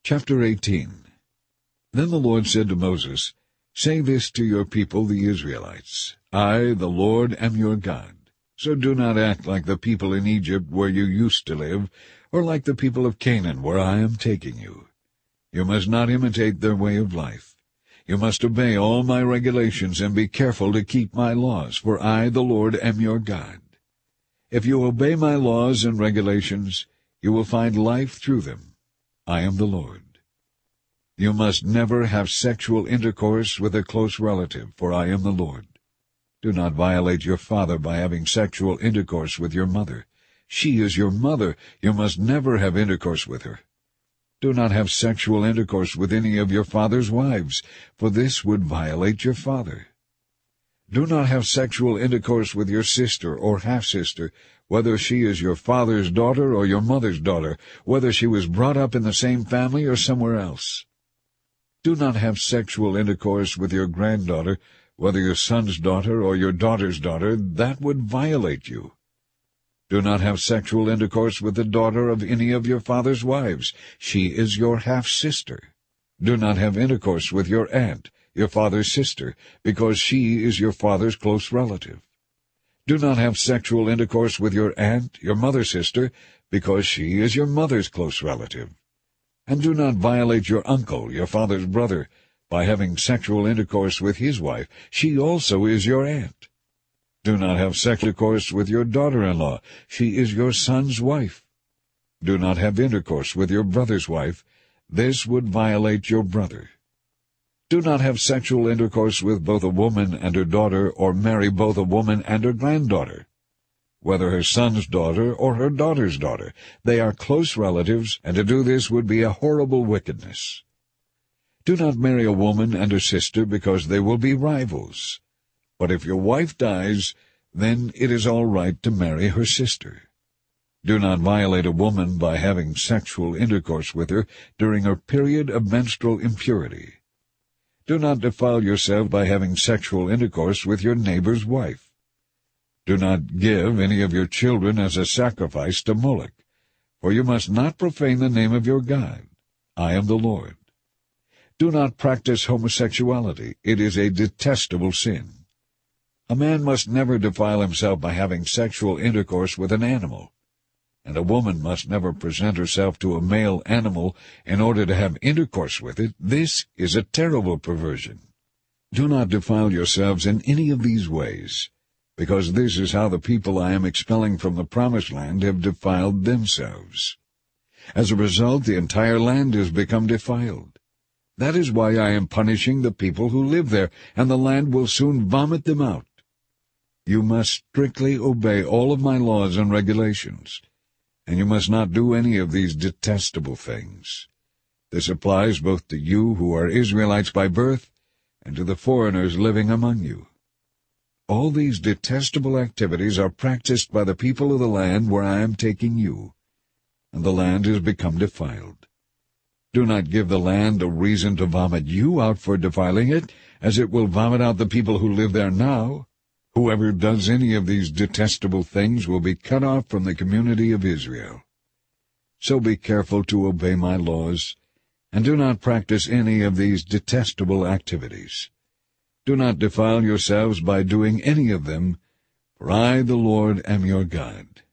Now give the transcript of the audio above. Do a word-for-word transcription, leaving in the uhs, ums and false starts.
Chapter eighteen. Then the Lord said to Moses, Say this to your people the Israelites, I, the Lord, am your God. So do not act like the people in Egypt where you used to live, or like the people of Canaan where I am taking you. You must not imitate their way of life. You must obey all my regulations and be careful to keep my laws, for I, the Lord, am your God. If you obey my laws and regulations, you will find life through them. I am the Lord. You must never have sexual intercourse with a close relative, for I am the Lord. Do not violate your father by having sexual intercourse with your mother. She is your mother. You must never have intercourse with her. Do not have sexual intercourse with any of your father's wives, for this would violate your father. Do not have sexual intercourse with your sister or half-sister, whether she is your father's daughter or your mother's daughter, whether she was brought up in the same family or somewhere else. Do not have sexual intercourse with your granddaughter, whether your son's daughter or your daughter's daughter. That would violate you. Do not have sexual intercourse with the daughter of any of your father's wives. She is your half-sister. Do not have intercourse with your aunt, your father's sister, because she is your father's close relative. Do not have sexual intercourse with your aunt, your mother's sister, because she is your mother's close relative. And do not violate your uncle, your father's brother, by having sexual intercourse with his wife. She also is your aunt. Do not have sexual intercourse with your daughter-in-law. She is your son's wife. Do not have intercourse with your brother's wife. This would violate your brother. Do not have sexual intercourse with both a woman and her daughter, or marry both a woman and her granddaughter, whether her son's daughter or her daughter's daughter. They are close relatives, and to do this would be a horrible wickedness. Do not marry a woman and her sister, because they will be rivals. But if your wife dies, then it is all right to marry her sister. Do not violate a woman by having sexual intercourse with her during her period of menstrual impurity. Do not defile yourself by having sexual intercourse with your neighbor's wife. Do not give any of your children as a sacrifice to Moloch, for you must not profane the name of your God. I am the Lord. Do not practice homosexuality. It is a detestable sin. A man must never defile himself by having sexual intercourse with an animal, and a woman must never present herself to a male animal in order to have intercourse with it. This is a terrible perversion. Do not defile yourselves in any of these ways, because this is how the people I am expelling from the Promised Land have defiled themselves. As a result, the entire land has become defiled. That is why I am punishing the people who live there, and the land will soon vomit them out. You must strictly obey all of my laws and regulations, and you must not do any of these detestable things. This applies both to you who are Israelites by birth and to the foreigners living among you. All these detestable activities are practiced by the people of the land where I am taking you, and the land has become defiled. Do not give the land a reason to vomit you out for defiling it, as it will vomit out the people who live there now. Whoever does any of these detestable things will be cut off from the community of Israel. So be careful to obey my laws, and do not practice any of these detestable activities. Do not defile yourselves by doing any of them, for I, the Lord, am your God.